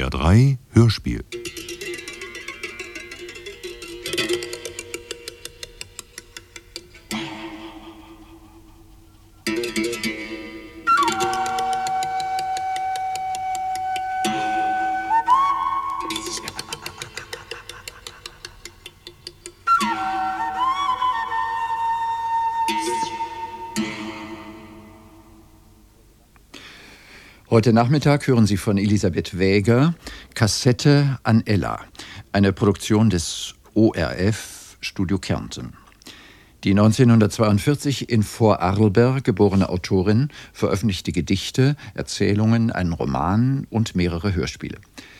SWR3 Hörspiel. Heute Nachmittag hören Sie von Elisabeth Wäger Kassette an Ella, eine Produktion des ORF Studio Kärnten. Die 1942 in Vorarlberg geborene Autorin veröffentlichte Gedichte, Erzählungen, einen Roman und mehrere Hörspiele.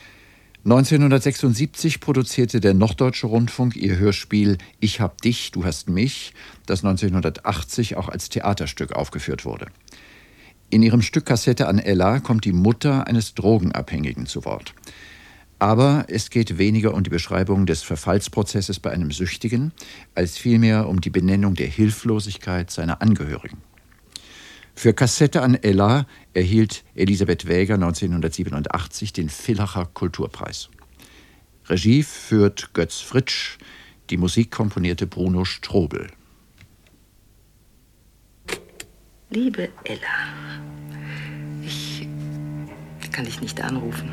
1976 produzierte der Norddeutsche Rundfunk ihr Hörspiel Ich hab dich, du hast mich, das 1980 auch als Theaterstück aufgeführt wurde. In ihrem Stück Kassette an Ella kommt die Mutter eines Drogenabhängigen zu Wort. Aber es geht weniger um die Beschreibung des Verfallsprozesses bei einem Süchtigen, als vielmehr um die Benennung der Hilflosigkeit seiner Angehörigen. Für Kassette an Ella erhielt Elisabeth Wäger 1987 den Villacher Kulturpreis. Regie führt Götz Fritsch, die Musik komponierte Bruno Strobel. Liebe Ella, ich kann dich nicht anrufen.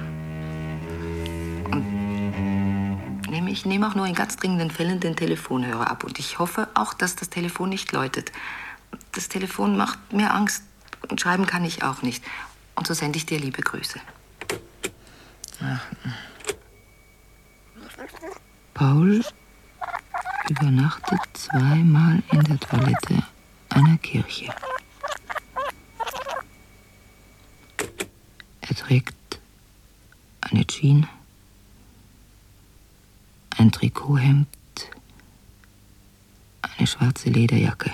Und ich nehme auch nur in ganz dringenden Fällen den Telefonhörer ab. Und ich hoffe auch, dass das Telefon nicht läutet. Das Telefon macht mir Angst und schreiben kann ich auch nicht. Und so sende ich dir liebe Grüße. Paul übernachtet zweimal in der Toilette einer Kirche. Er trägt eine Jeans, ein Trikothemd, eine schwarze Lederjacke.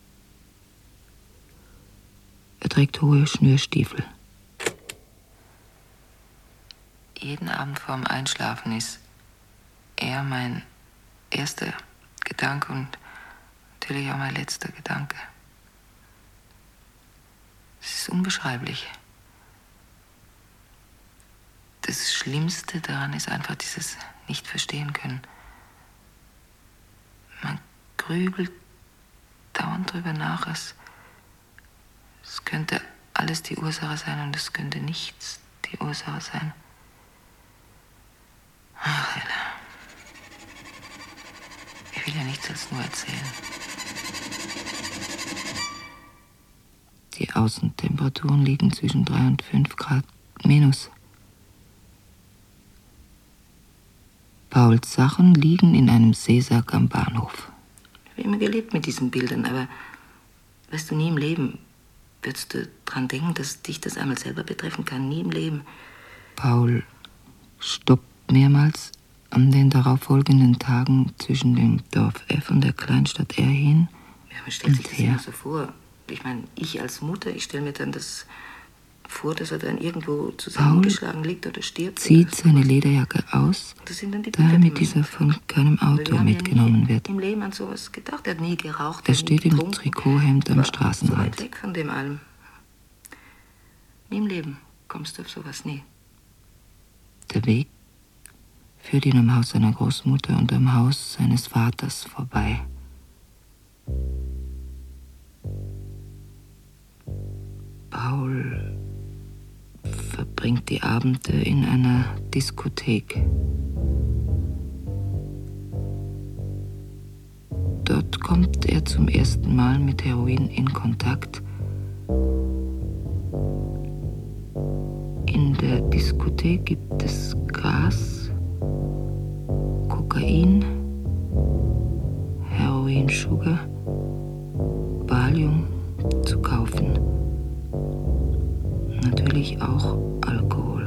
Er trägt hohe Schnürstiefel. Jeden Abend vorm Einschlafen ist er mein erster Gedanke und natürlich auch mein letzter Gedanke. Es ist unbeschreiblich. Das Schlimmste daran ist einfach dieses Nicht-Verstehen können. Man grübelt dauernd drüber nach, es könnte alles die Ursache sein und es könnte nichts die Ursache sein. Ach, Ella. Ich will ja nichts als nur erzählen. Die Außentemperaturen liegen zwischen 3 und 5 Grad minus. Pauls Sachen liegen in einem Seesack am Bahnhof. Ich habe immer gelebt mit diesen Bildern, aber weißt du, nie im Leben würdest du dran denken, dass dich das einmal selber betreffen kann. Nie im Leben. Paul stoppt mehrmals an den darauffolgenden Tagen zwischen dem Dorf F und der Kleinstadt R hin. Ja, man stellt sich das immer so vor. Ich meine, ich als Mutter, ich stelle mir dann das vor, dass er dann irgendwo zusammengeschlagen liegt oder stirbt. Zieht seine Lederjacke aus, damit dieser von keinem Auto mitgenommen wird. Im Leben an sowas gedacht. Er hat nie geraucht. Er steht im Trikothemd am Straßenrand. So weit weg von dem allem. Nie im Leben kommst du auf sowas nie. Der Weg führt ihn am Haus seiner Großmutter und am Haus seines Vaters vorbei. Paul verbringt die Abende in einer Diskothek. Dort kommt er zum ersten Mal mit Heroin in Kontakt. In der Diskothek gibt es Gras, Kokain, Heroin, Sugar, Valium zu kaufen. Natürlich auch Alkohol.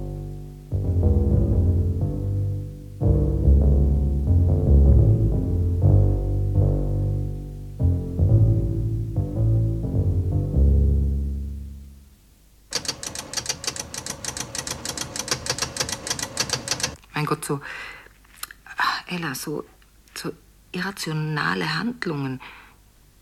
Mein Gott, Ella, so irrationale Handlungen.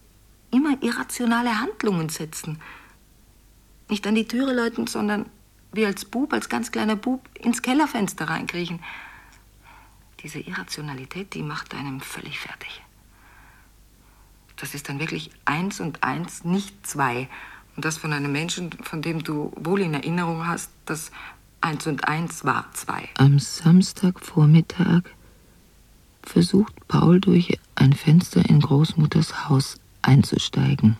Immer irrationale Handlungen setzen. Nicht an die Türe läuten, sondern wie als Bub, als ganz kleiner Bub, ins Kellerfenster reinkriechen. Diese Irrationalität, die macht einem völlig fertig. Das ist dann wirklich 1 und 1, nicht 2. Und das von einem Menschen, von dem du wohl in Erinnerung hast, dass 1 und 1 war 2. Am Samstagvormittag versucht Paul durch ein Fenster in Großmutters Haus einzusteigen.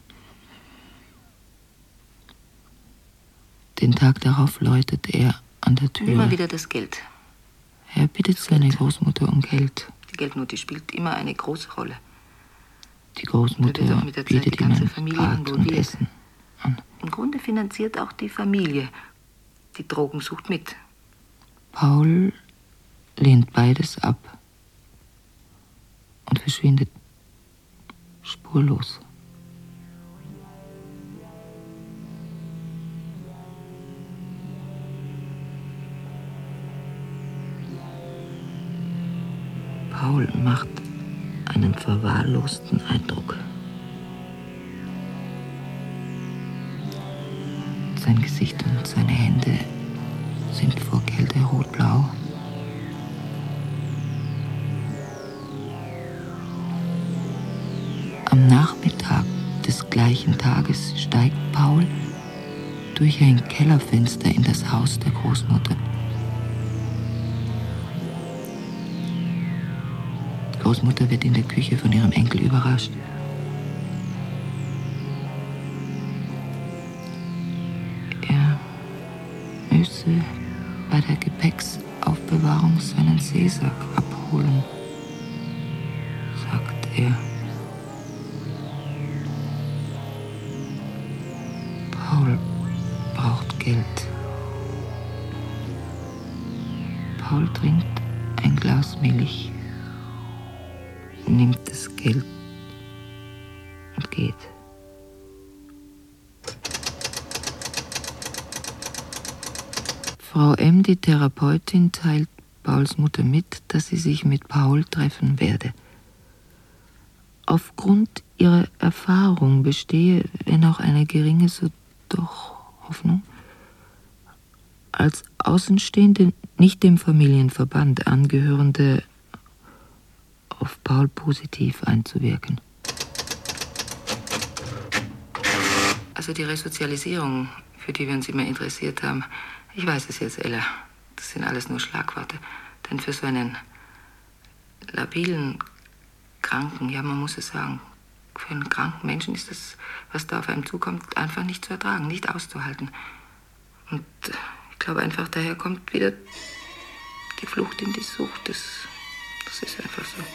Den Tag darauf läutet er an der Tür. Immer wieder das Geld. Er bittet seine Großmutter um Geld. Die Geldnote spielt immer eine große Rolle. Die Großmutter bietet ihm ein Bad und Essen an. Im Grunde finanziert auch die Familie die Drogensucht mit. Paul lehnt beides ab und verschwindet spurlos. Paul macht einen verwahrlosten Eindruck. Sein Gesicht und seine Hände sind vor Kälte rotblau. Am Nachmittag des gleichen Tages steigt Paul durch ein Kellerfenster in das Haus der Großmutter. Die Großmutter wird in der Küche von ihrem Enkel überrascht. Er müsse bei der Gepäcksaufbewahrung seinen Seesack abholen, sagt er. Paul braucht Geld. Paul trinkt ein Glas Milch, nimmt das Geld und geht. Frau M., die Therapeutin, teilt Pauls Mutter mit, dass sie sich mit Paul treffen werde. Aufgrund ihrer Erfahrung bestehe, wenn auch eine geringe, so doch Hoffnung, als Außenstehende, nicht dem Familienverband angehörende, auf Paul positiv einzuwirken. Also die Resozialisierung, für die wir uns immer interessiert haben, ich weiß es jetzt, Ella, das sind alles nur Schlagworte. Denn für so einen labilen Kranken, ja, man muss es sagen, für einen kranken Menschen ist das, was da auf einem zukommt, einfach nicht zu ertragen, nicht auszuhalten. Und ich glaube einfach, daher kommt wieder die Flucht in die Sucht. Das ist einfach so.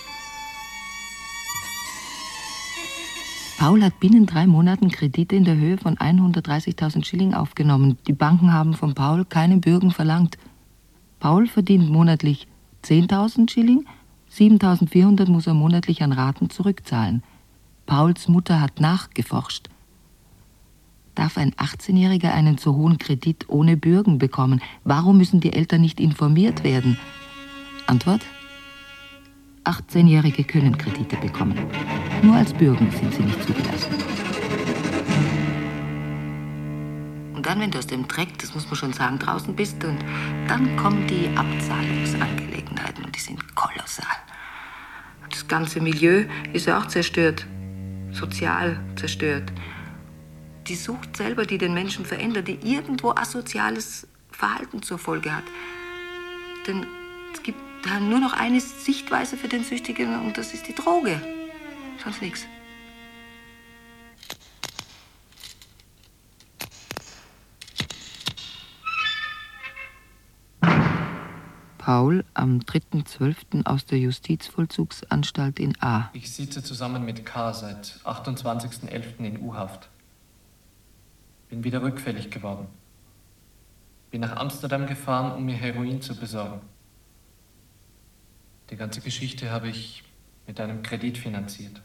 Paul hat binnen 3 Monaten Kredite in der Höhe von 130.000 Schilling aufgenommen. Die Banken haben von Paul keine Bürgen verlangt. Paul verdient monatlich 10.000 Schilling, 7.400 muss er monatlich an Raten zurückzahlen. Pauls Mutter hat nachgeforscht. Darf ein 18-Jähriger einen so hohen Kredit ohne Bürgen bekommen? Warum müssen die Eltern nicht informiert werden? Antwort: 18-Jährige können Kredite bekommen. Nur als Bürgen sind sie nicht zugelassen. Und dann, wenn du aus dem Dreck, das muss man schon sagen, draußen bist, und dann kommen die Abzahlungsangelegenheiten und die sind kolossal. Das ganze Milieu ist ja auch zerstört, sozial zerstört. Die Sucht selber, die den Menschen verändert, die irgendwo asoziales Verhalten zur Folge hat. Denn es gibt da nur noch eine Sichtweise für den Süchtigen und das ist die Droge. Sonst nichts. Paul am 3.12. aus der Justizvollzugsanstalt in A. Ich sitze zusammen mit K. seit 28.11. in U-Haft. Bin wieder rückfällig geworden. Bin nach Amsterdam gefahren, um mir Heroin zu besorgen. Die ganze Geschichte habe ich mit einem Kredit finanziert.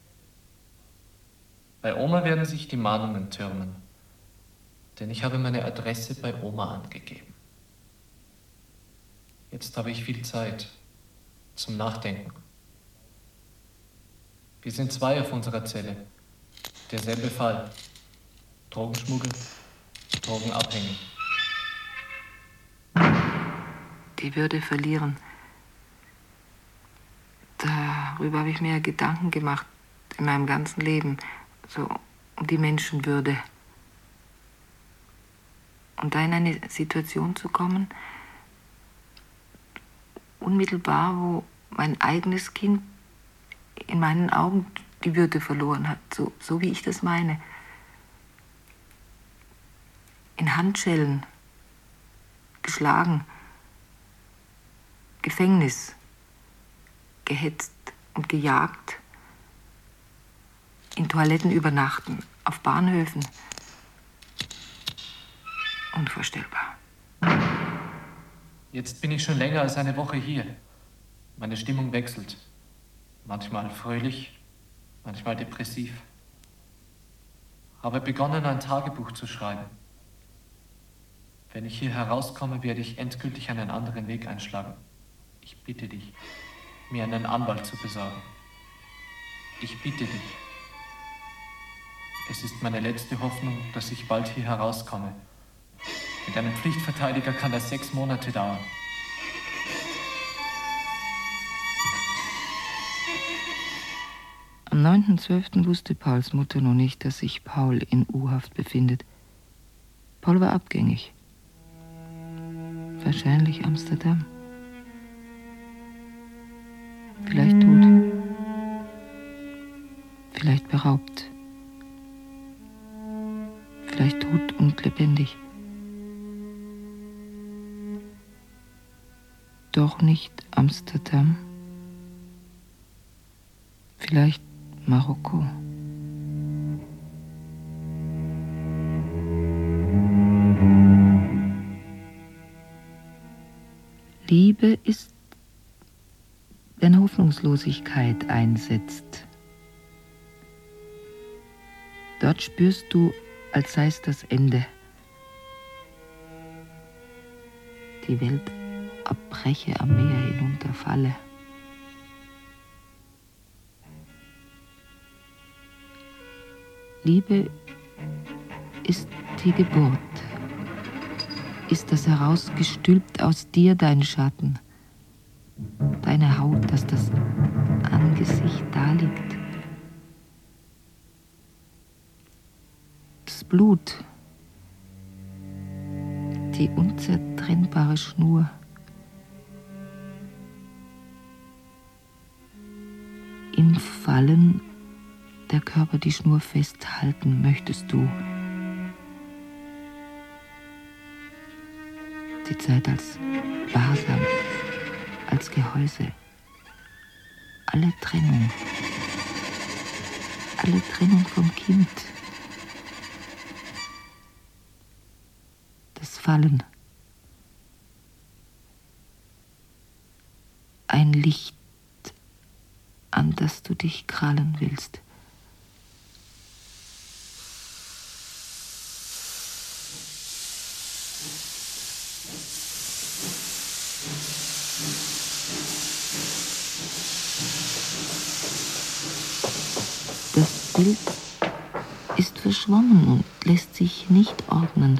Bei Oma werden sich die Mahnungen türmen, denn ich habe meine Adresse bei Oma angegeben. Jetzt habe ich viel Zeit zum Nachdenken. Wir sind 2 auf unserer Zelle. Derselbe Fall. Drogenschmuggel, drogenabhängig. die Würde verlieren. Darüber habe ich mir Gedanken gemacht in meinem ganzen Leben, so um die Menschenwürde. Und da in eine Situation zu kommen, unmittelbar, wo mein eigenes Kind in meinen Augen die Würde verloren hat, so wie ich das meine. In Handschellen, geschlagen, Gefängnis, gehetzt und gejagt, in Toiletten übernachten, auf Bahnhöfen. Unvorstellbar. Jetzt bin ich schon länger als eine Woche hier. Meine Stimmung wechselt. Manchmal fröhlich, manchmal depressiv. Habe begonnen, ein Tagebuch zu schreiben. Wenn ich hier herauskomme, werde ich endgültig einen anderen Weg einschlagen. Ich bitte dich, mir einen Anwalt zu besorgen. Ich bitte dich. Es ist meine letzte Hoffnung, dass ich bald hier herauskomme. Mit einem Pflichtverteidiger kann das 6 Monate dauern. Am 9.12. wusste Pauls Mutter noch nicht, dass sich Paul in U-Haft befindet. Paul war abgängig. Wahrscheinlich Amsterdam. Vielleicht tot. Vielleicht beraubt. Vielleicht tot und lebendig. Doch nicht Amsterdam. Vielleicht Marokko. Liebe ist, wenn Hoffnungslosigkeit einsetzt. Dort spürst du, als sei es das Ende. Die Welt abbreche, am Meer hinunterfalle. Liebe ist die Geburt, ist das herausgestülpt aus dir dein Schatten, deine Haut, dass das Angesicht daliegt. Das Blut, die unzertrennbare Schnur. Im Fallen der Körper die Schnur festhalten möchtest du. Die Zeit als Wahrsam, als Gehäuse. Alle Trennung vom Kind. Das Fallen. Ein Licht, an das du dich krallen willst. Das Bild ist verschwommen und lässt sich nicht ordnen.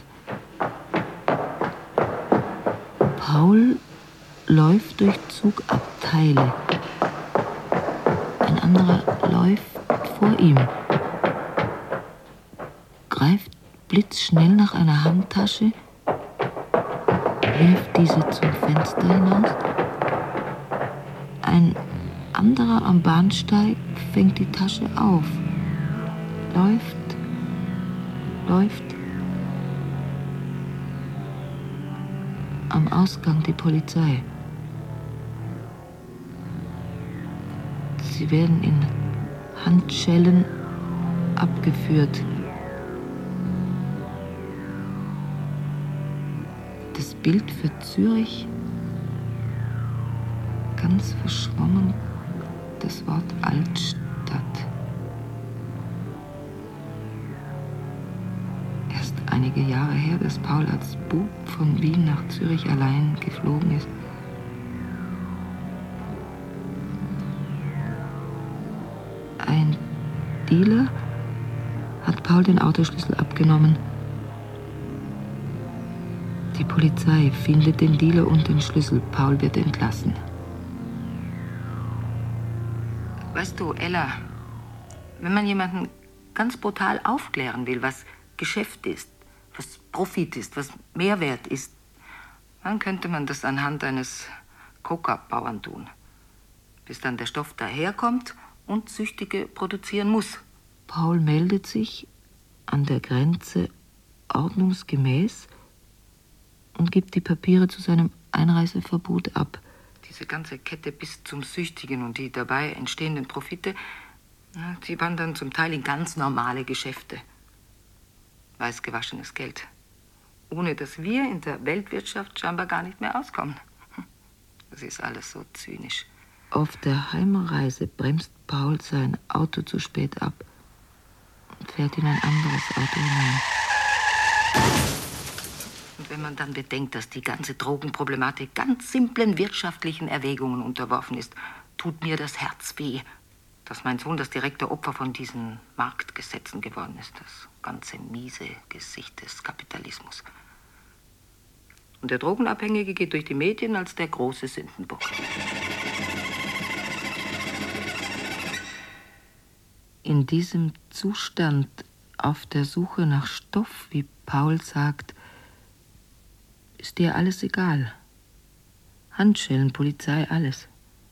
Paul läuft durch Zugabteile. Ein anderer läuft vor ihm, greift blitzschnell nach einer Handtasche, wirft diese zum Fenster hinaus. Ein anderer am Bahnsteig fängt die Tasche auf, läuft. Am Ausgang die Polizei. Sie werden in Handschellen abgeführt. Das Bild für Zürich, ganz verschwommen, das Wort Altstadt. Erst einige Jahre her, dass Paul als Bub von Wien nach Zürich allein geflogen ist. Ein Dealer hat Paul den Autoschlüssel abgenommen. Die Polizei findet den Dealer und den Schlüssel. Paul wird entlassen. Weißt du, Ella, wenn man jemanden ganz brutal aufklären will, was Geschäft ist, was Profit ist, was Mehrwert ist, dann könnte man das anhand eines Coca-Bauern tun. Bis dann der Stoff daherkommt und Süchtige produzieren muss. Paul meldet sich an der Grenze ordnungsgemäß und gibt die Papiere zu seinem Einreiseverbot ab. Diese ganze Kette bis zum Süchtigen und die dabei entstehenden Profite, die wandern zum Teil in ganz normale Geschäfte. Weiß gewaschenes Geld. Ohne dass wir in der Weltwirtschaft scheinbar gar nicht mehr auskommen. Das ist alles so zynisch. Auf der Heimreise bremst Paul sein Auto zu spät ab und fährt in ein anderes Auto hinein. Und wenn man dann bedenkt, dass die ganze Drogenproblematik ganz simplen wirtschaftlichen Erwägungen unterworfen ist, tut mir das Herz weh, dass mein Sohn das direkte Opfer von diesen Marktgesetzen geworden ist. Das ganze miese Gesicht des Kapitalismus. Und der Drogenabhängige geht durch die Medien als der große Sündenbock. In diesem Zustand, auf der Suche nach Stoff, wie Paul sagt, ist dir alles egal. Handschellen, Polizei, alles.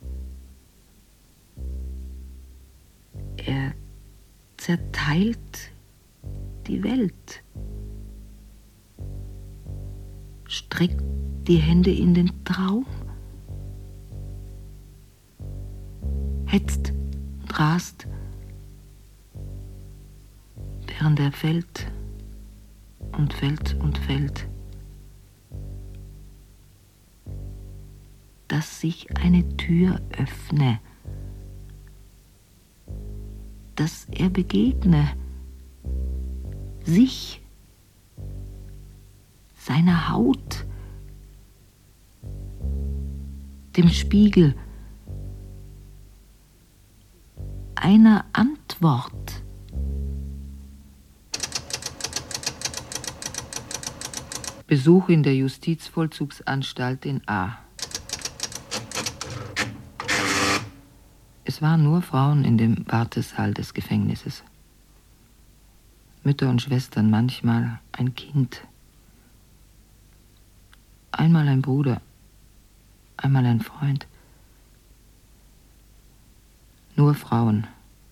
Er zerteilt die Welt, streckt die Hände in den Traum, hetzt und rast, während er fällt und fällt und fällt. Dass sich eine Tür öffne, dass er begegne, sich, seiner Haut, dem Spiegel, einer Antwort. Besuch in der Justizvollzugsanstalt in A. Es waren nur Frauen in dem Wartesaal des Gefängnisses. Mütter und Schwestern, manchmal ein Kind. Einmal ein Bruder, einmal ein Freund. Nur Frauen.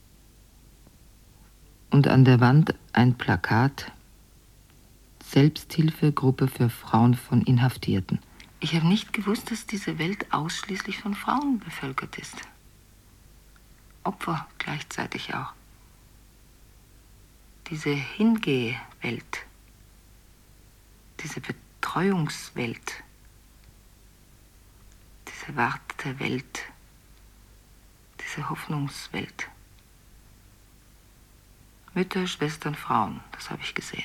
Und an der Wand ein Plakat: Selbsthilfegruppe für Frauen von Inhaftierten. Ich habe nicht gewusst, dass diese Welt ausschließlich von Frauen bevölkert ist. Opfer gleichzeitig auch. Diese Hingeh-Welt, diese Betreuungswelt, diese Wartewelt, diese Hoffnungswelt. Mütter, Schwestern, Frauen, das habe ich gesehen.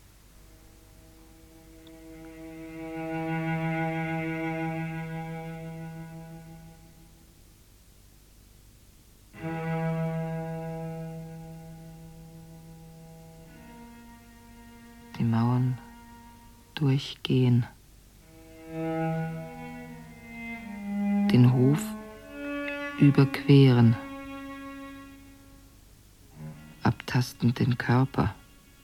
Die Mauern durchgehen, den Hof überqueren, abtastend den Körper,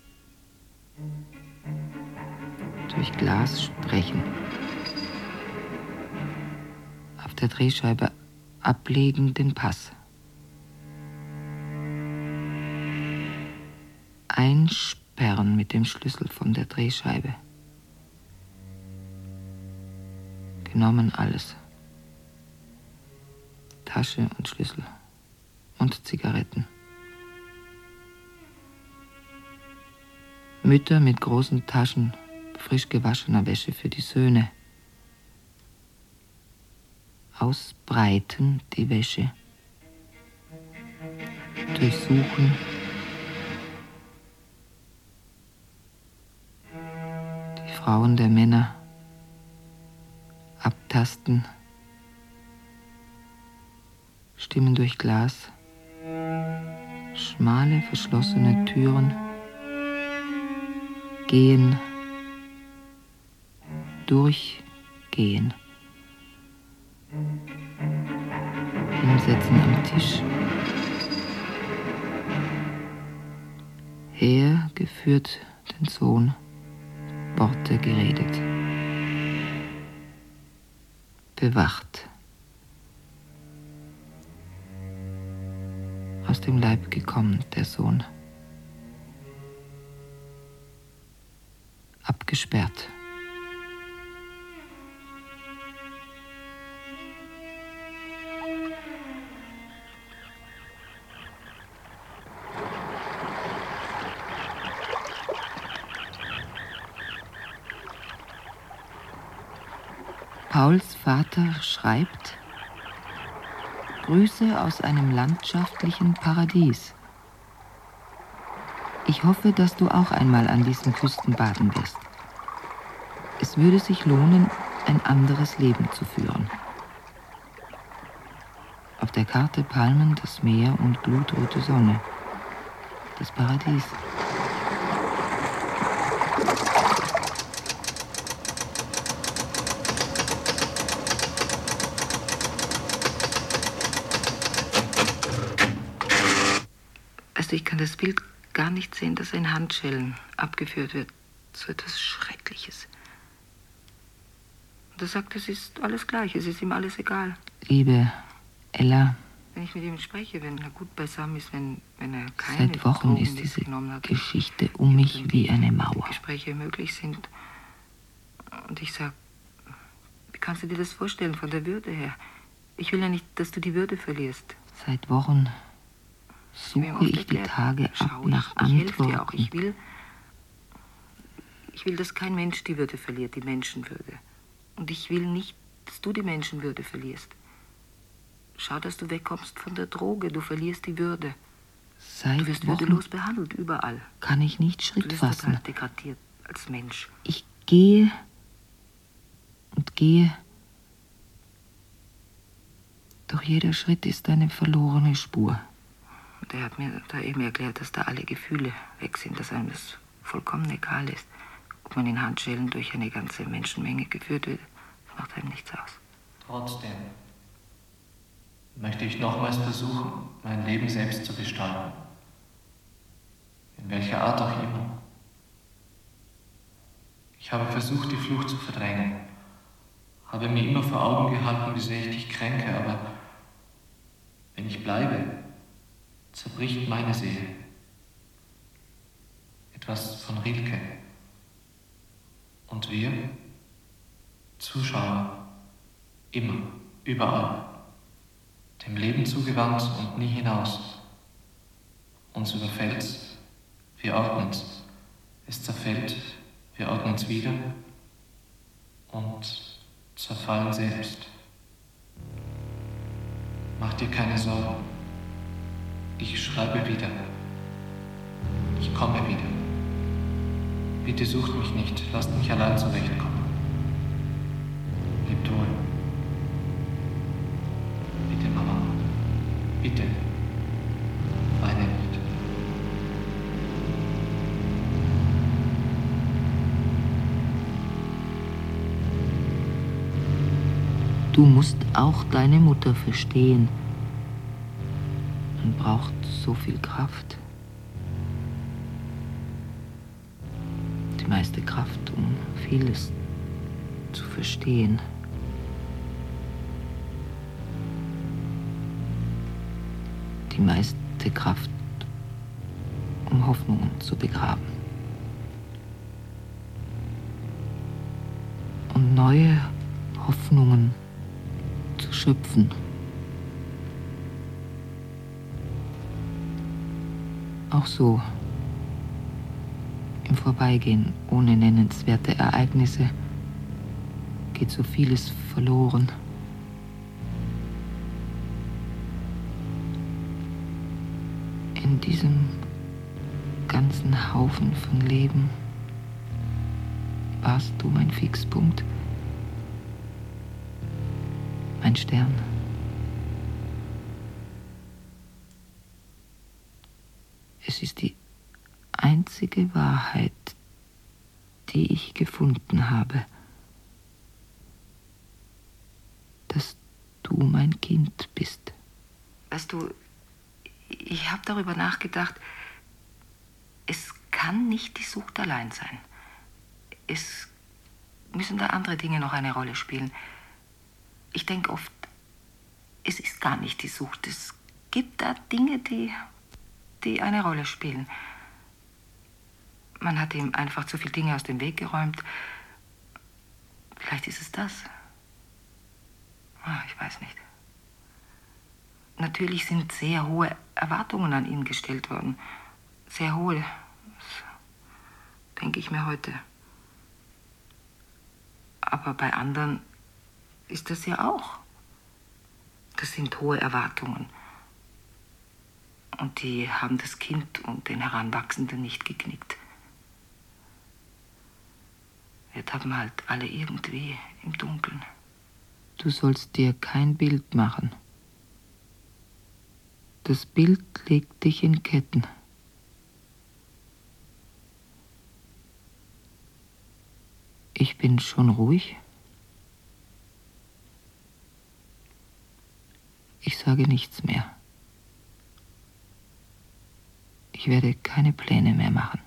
durch Glas sprechen, auf der Drehscheibe ablegen den Pass, einsperren mit dem Schlüssel von der Drehscheibe. Genommen alles. Tasche und Schlüssel und Zigaretten. Mütter mit großen Taschen frisch gewaschener Wäsche für die Söhne. Ausbreiten die Wäsche. Durchsuchen. Die Frauen der Männer. Abtasten. Stimmen durch Glas. Schmale, verschlossene Türen. Gehen. durchgehen. Hinsetzen am Tisch. Hergeführt den Sohn, Worte geredet. Bewacht. Aus dem Leib gekommen, der Sohn. Abgesperrt. Pauls Vater schreibt: Grüße aus einem landschaftlichen Paradies. Ich hoffe, dass du auch einmal an diesen Küsten baden wirst. Es würde sich lohnen, ein anderes Leben zu führen. Auf der Karte Palmen, das Meer und glutrote Sonne. Das Paradies. Also ich kann das Bild gar nicht sehen, dass in Handschellen abgeführt wird. So etwas Schreckliches. Und er sagt, es ist alles gleich, es ist ihm alles egal. Liebe Ella. Wenn ich mit ihm spreche, wenn er gut beisammen ist, wenn er keine Seit Wochen ist diese Geschichte um mich wie eine Mauer. Gespräche möglich sind. Und ich sage, wie kannst du dir das vorstellen von der Würde her? Ich will ja nicht, dass du die Würde verlierst. Seit Wochen suche ich die Tage ab nach Antworten. Auch. Ich will, dass kein Mensch die Würde verliert, die Menschenwürde. Und ich will nicht, dass du die Menschenwürde verlierst. Schau, dass du wegkommst von der Droge. Du verlierst die Würde. Du wirst würdelos behandelt, überall. Kann ich nicht Schritt fassen. Du wirst total degradiert als Mensch. Ich gehe und gehe. Doch jeder Schritt ist eine verlorene Spur. Und er hat mir da eben erklärt, dass da alle Gefühle weg sind, dass einem das vollkommen egal ist. Ob man in Handschellen durch eine ganze Menschenmenge geführt wird, das macht einem nichts aus. Trotzdem möchte ich nochmals versuchen, mein Leben selbst zu gestalten. In welcher Art auch immer. Ich habe versucht, die Flucht zu verdrängen. Habe mir immer vor Augen gehalten, wie sehr ich dich kränke, aber wenn ich bleibe, zerbricht meine Seele. Etwas von Rilke. Und wir, Zuschauer, immer, überall, dem Leben zugewandt und nie hinaus. Uns überfällt's, wir ordnen's. Es zerfällt, wir ordnen's wieder und zerfallen selbst. Mach dir keine Sorgen. Ich schreibe wieder. Ich komme wieder. Bitte sucht mich nicht, lasst mich allein zurechtkommen. Lebt wohl. Bitte, Mama. Bitte. Weine nicht. Du musst auch deine Mutter verstehen. Man braucht so viel Kraft. Die meiste Kraft, um vieles zu verstehen. Die meiste Kraft, um Hoffnungen zu begraben. Und neue Hoffnungen zu schöpfen. Auch so, im Vorbeigehen, ohne nennenswerte Ereignisse, geht so vieles verloren. In diesem ganzen Haufen von Leben warst du mein Fixpunkt, mein Stern. Es ist die einzige Wahrheit, die ich gefunden habe. du mein Kind bist. Weißt du, ich habe darüber nachgedacht, es kann nicht die Sucht allein sein. Es müssen da andere Dinge noch eine Rolle spielen. Ich denke oft, es ist gar nicht die Sucht. Es gibt da Dinge, die eine Rolle spielen. Man hat ihm einfach zu viele Dinge aus dem Weg geräumt. Vielleicht ist es das. Ich weiß nicht. Natürlich sind sehr hohe Erwartungen an ihn gestellt worden. Sehr hohe. Das denke ich mir heute. Aber bei anderen ist das ja auch. Das sind hohe Erwartungen. Und die haben das Kind und den Heranwachsenden nicht geknickt. Wir tappen halt alle irgendwie im Dunkeln. Du sollst dir kein Bild machen. Das Bild legt dich in Ketten. Ich bin schon ruhig. Ich sage nichts mehr. Ich werde keine Pläne mehr machen.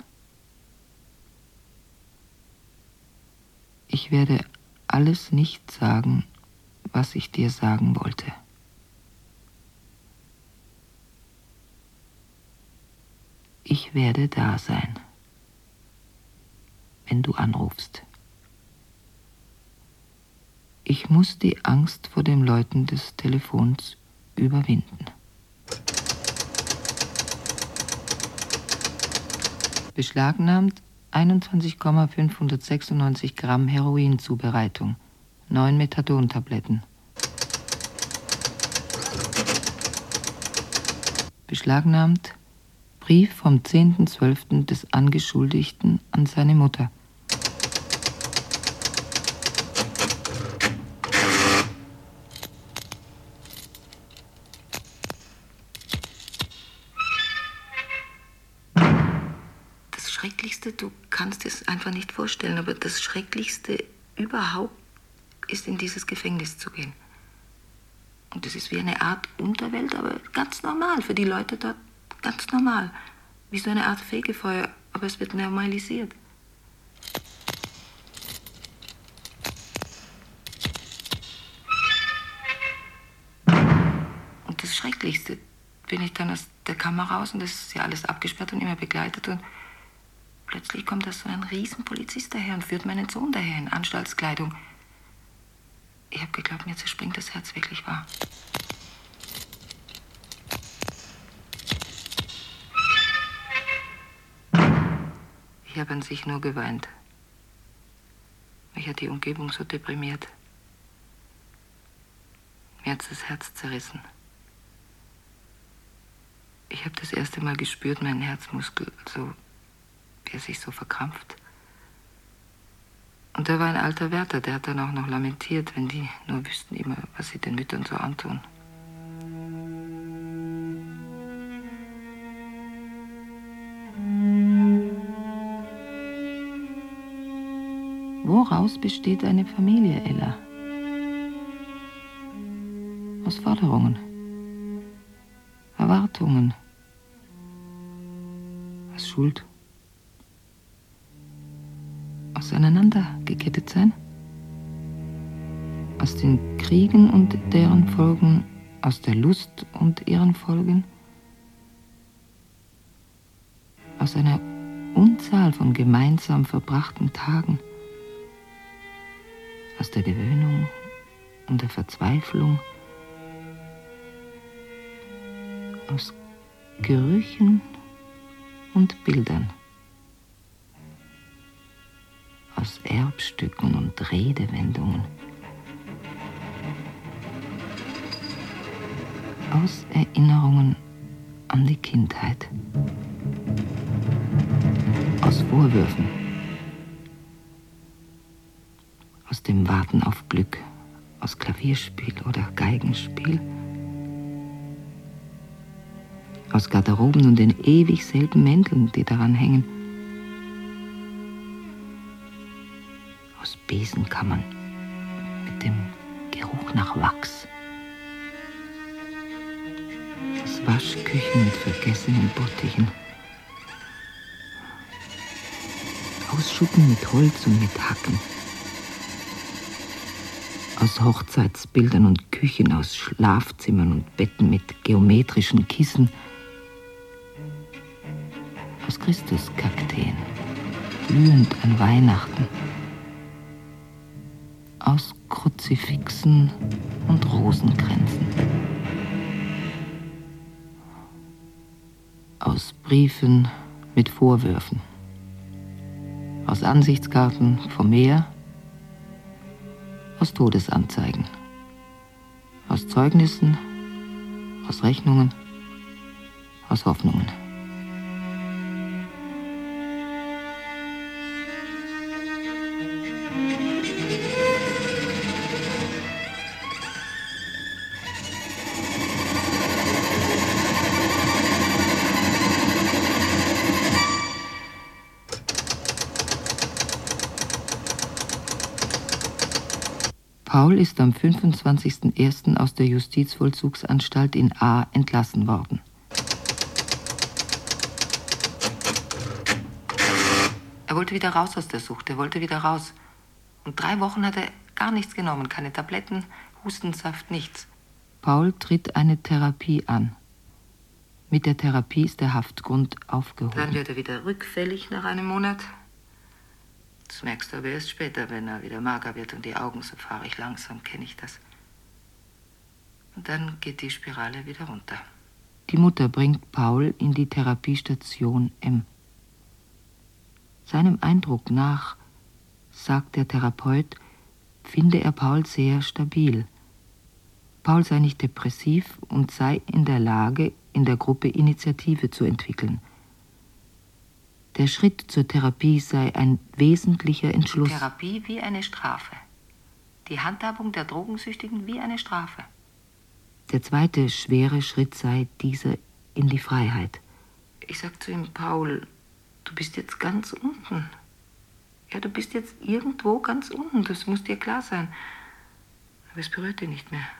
Ich werde alles nicht sagen, was ich dir sagen wollte. Ich werde da sein, wenn du anrufst. Ich muss die Angst vor dem Läuten des Telefons überwinden. Beschlagnahmt 21,596 Gramm Heroinzubereitung, 9 Methadontabletten. Beschlagnahmt Brief vom 10.12. des Angeschuldigten an seine Mutter. Das Schrecklichste, du kannst es einfach nicht vorstellen, aber das Schrecklichste überhaupt ist, in dieses Gefängnis zu gehen. Und es ist wie eine Art Unterwelt, aber ganz normal für die Leute dort. Ganz normal. Wie so eine Art Fegefeuer, aber es wird normalisiert. Und das Schrecklichste, bin ich dann aus der Kammer raus und das ist ja alles abgesperrt und immer begleitet und plötzlich kommt da so ein Riesenpolizist daher und führt meinen Sohn daher in Anstaltskleidung. Ich habe geglaubt, mir zerspringt das Herz wirklich wahr. Ich habe an sich nur geweint. Mich hat die Umgebung so deprimiert. Mir hat das Herz zerrissen. Ich habe das erste Mal gespürt, meinen Herzmuskel, so wie er sich so verkrampft. Und da war ein alter Wärter, der hat dann auch noch lamentiert, wenn die nur wüssten immer, was sie den Müttern so antun. Woraus besteht eine Familie, Ella? Aus Forderungen, Erwartungen, aus Schuld, aus aneinander gekettet sein, aus den Kriegen und deren Folgen, aus der Lust und ihren Folgen, aus einer Unzahl von gemeinsam verbrachten Tagen, aus der Gewöhnung und der Verzweiflung, aus Gerüchen und Bildern, aus Erbstücken und Redewendungen, aus Erinnerungen an die Kindheit, aus Vorwürfen, aus dem Warten auf Glück, aus Klavierspiel oder Geigenspiel, aus Garderoben und den ewig selben Mänteln, die daran hängen, aus Besenkammern mit dem Geruch nach Wachs Aus Waschküchen mit vergessenen Bottichen. Ausschuppen mit Holz und mit Hacken. Aus Hochzeitsbildern und Küchen, aus Schlafzimmern und Betten mit geometrischen Kissen. Aus Christuskakteen, blühend an Weihnachten. Aus Kruzifixen und Rosenkränzen. Aus Briefen mit Vorwürfen. Aus Ansichtskarten vom Meer. Aus Todesanzeigen. Aus Zeugnissen. Aus Rechnungen. Aus Hoffnungen. Paul ist am 25.01. aus der Justizvollzugsanstalt in A entlassen worden. Er wollte wieder raus aus der Sucht, er wollte wieder raus. Und 3 Wochen hat er gar nichts genommen, keine Tabletten, Hustensaft, nichts. Paul tritt eine Therapie an. Mit der Therapie ist der Haftgrund aufgehoben. Dann wird er wieder rückfällig nach einem Monat. Das merkst du aber erst später, wenn er wieder mager wird und die Augen so fahrig langsam, kenne ich das. Und dann geht die Spirale wieder runter. Die Mutter bringt Paul in die Therapiestation M. Seinem Eindruck nach, sagt der Therapeut, finde er Paul sehr stabil. Paul sei nicht depressiv und sei in der Lage, in der Gruppe Initiative zu entwickeln. Der Schritt zur Therapie sei ein wesentlicher Entschluss. Therapie wie eine Strafe. Die Handhabung der Drogensüchtigen wie eine Strafe. Der zweite schwere Schritt sei dieser in die Freiheit. Ich sag zu ihm, Paul, du bist jetzt ganz unten. Ja, du bist jetzt irgendwo ganz unten, das muss dir klar sein. Aber es berührt dich nicht mehr.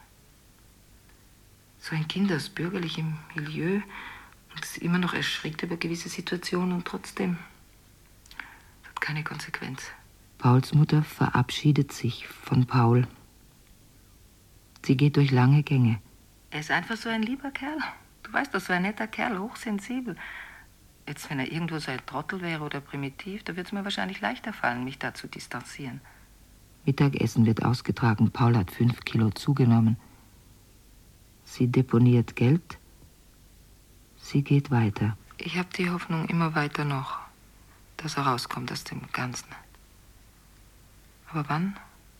So ein Kind aus bürgerlichem Milieu und ist immer noch erschrickt über gewisse Situationen und trotzdem das hat keine Konsequenz. Pauls Mutter verabschiedet sich von Paul. Sie geht durch lange Gänge. Er ist einfach so ein lieber Kerl. Du weißt doch, so ein netter Kerl, hochsensibel. Jetzt, wenn er irgendwo so ein Trottel wäre oder primitiv, da wird es mir wahrscheinlich leichter fallen, mich da zu distanzieren. Mittagessen wird ausgetragen. Paul hat 5 Kilo zugenommen. Sie deponiert Geld. Sie geht weiter. Ich habe die Hoffnung immer weiter noch, dass er rauskommt aus dem Ganzen. Aber wann?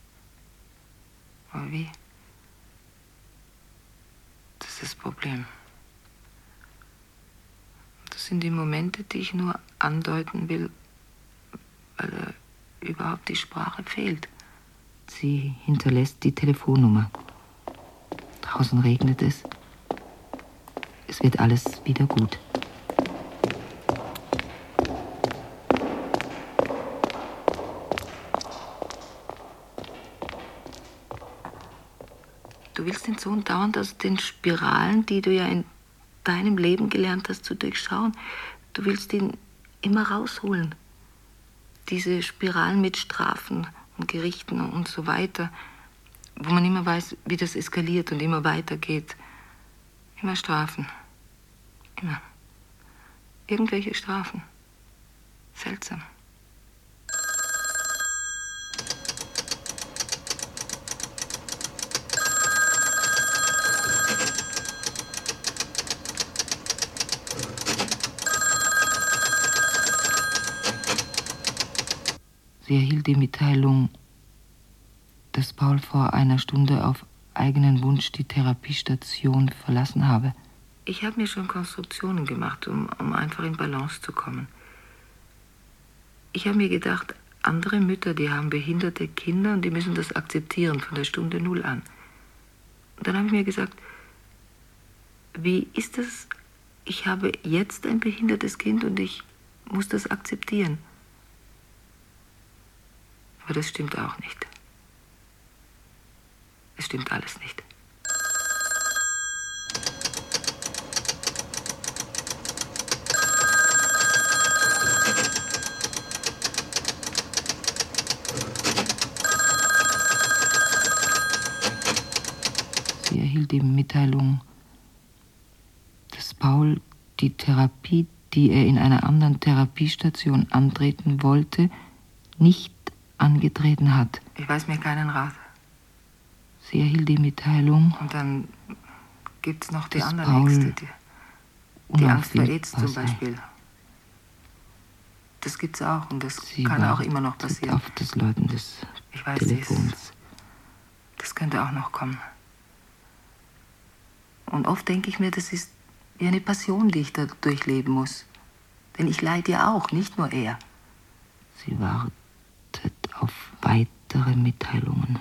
Aber wie? Das ist das Problem. Das sind die Momente, die ich nur andeuten will, weil überhaupt die Sprache fehlt. Sie hinterlässt die Telefonnummer. Draußen regnet es. Es wird alles wieder gut. Du willst den Sohn dauernd aus den Spiralen, die du ja in deinem Leben gelernt hast, zu durchschauen. Du willst ihn immer rausholen. Diese Spiralen mit Strafen und Gerichten und so weiter, wo man immer weiß, wie das eskaliert und immer weitergeht. Immer Strafen. Immer. Irgendwelche Strafen. Seltsam. Sie erhielt die Mitteilung, dass Paul vor einer Stunde auf eigenen Wunsch die Therapiestation verlassen habe. Ich habe mir schon Konstruktionen gemacht, um einfach in Balance zu kommen. Ich habe mir gedacht, andere Mütter, die haben behinderte Kinder und die müssen das akzeptieren von der Stunde 0 an. Und dann habe ich mir gesagt, wie ist das? Ich habe jetzt ein behindertes Kind und ich muss das akzeptieren. Aber das stimmt auch nicht. Es stimmt alles nicht. erhielt die Mitteilung, dass Paul die Therapie, die er in einer anderen Therapiestation antreten wollte, nicht angetreten hat. Ich weiß mir keinen Rat. Sie erhielt die Mitteilung. Und dann gibt es noch die dass anderen Paul Ängste. Die Angst vor AIDS unauffindbar zum Beispiel. Das gibt's auch und das Sie kann auch immer noch passieren. Auf das Läuten des Ich weiß, Telefons. das könnte auch noch kommen. Und oft denke ich mir, das ist wie eine Passion, die ich da durchleben muss. Denn ich leide ja auch, nicht nur er. Sie wartet auf weitere Mitteilungen.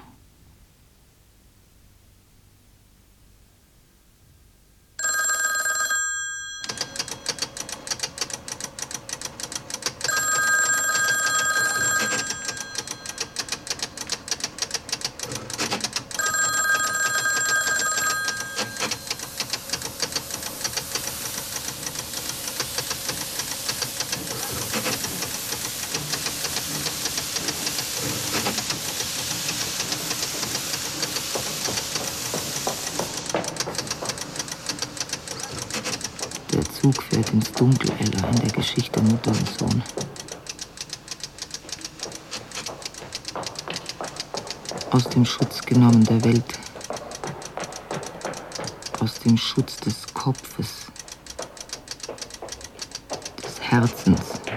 Der Zug fährt ins Dunkel, Ella, in der Geschichte Mutter und Sohn. Aus dem Schutz genommen der Welt, aus dem Schutz des Kopfes, des Herzens.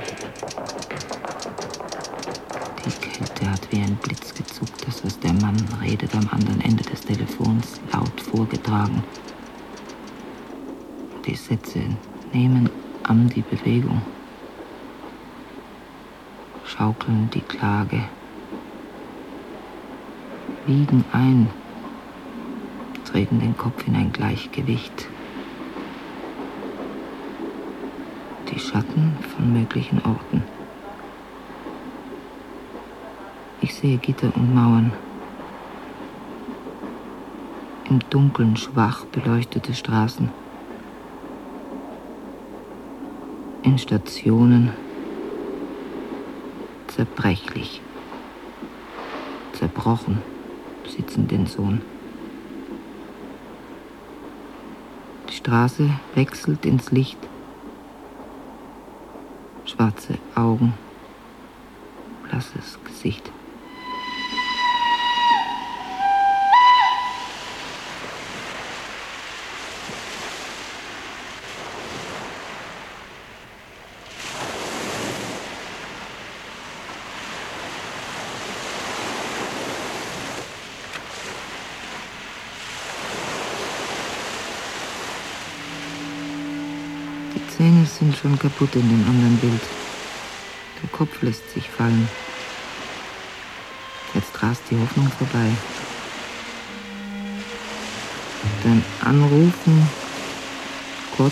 Die Kälte hat wie ein Blitz gezuckt, das, was der Mann redet, am anderen Ende des Telefons laut vorgetragen. Die Sätze nehmen an die Bewegung, schaukeln die Klage, wiegen ein, treten den Kopf in ein Gleichgewicht. Die Schatten von möglichen Orten. Ich sehe Gitter und Mauern. Im Dunkeln schwach beleuchtete Straßen. In Stationen zerbrechlich, zerbrochen sitzen den Sohn. Die Straße wechselt ins Licht, schwarze Augen, blasses Gesicht. Die Zähne sind schon kaputt in dem anderen Bild. Der Kopf lässt sich fallen. Jetzt rast die Hoffnung vorbei. Dann anrufen, Gott,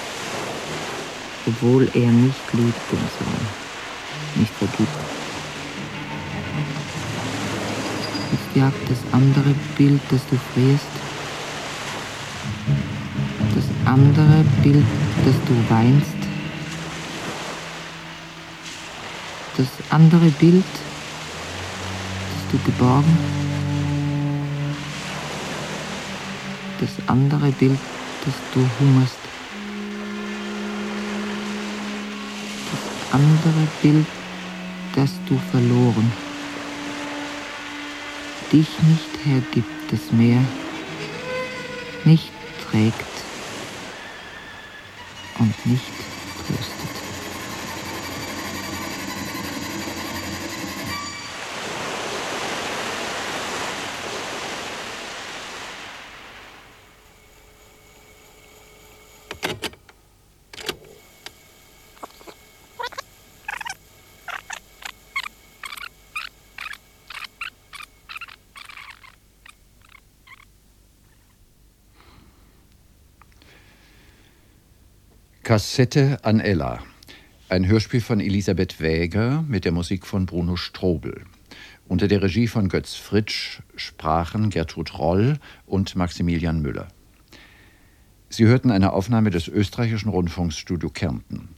obwohl er nicht liebt den Sohn, nicht vergibt. Jetzt jagt das andere Bild, das du frierst, das andere Bild, das du weinst, das andere Bild, das du geborgen, das andere Bild, das du hungerst, das andere Bild, das du verloren, dich nicht hergibt, das Meer nicht trägt und nicht tröstet. Kassette an Ella. Ein Hörspiel von Elisabeth Wäger mit der Musik von Bruno Strobel. Unter der Regie von Götz Fritsch sprachen Gertrud Roll und Maximilian Müller. Sie hörten eine Aufnahme des österreichischen Rundfunks Studio Kärnten.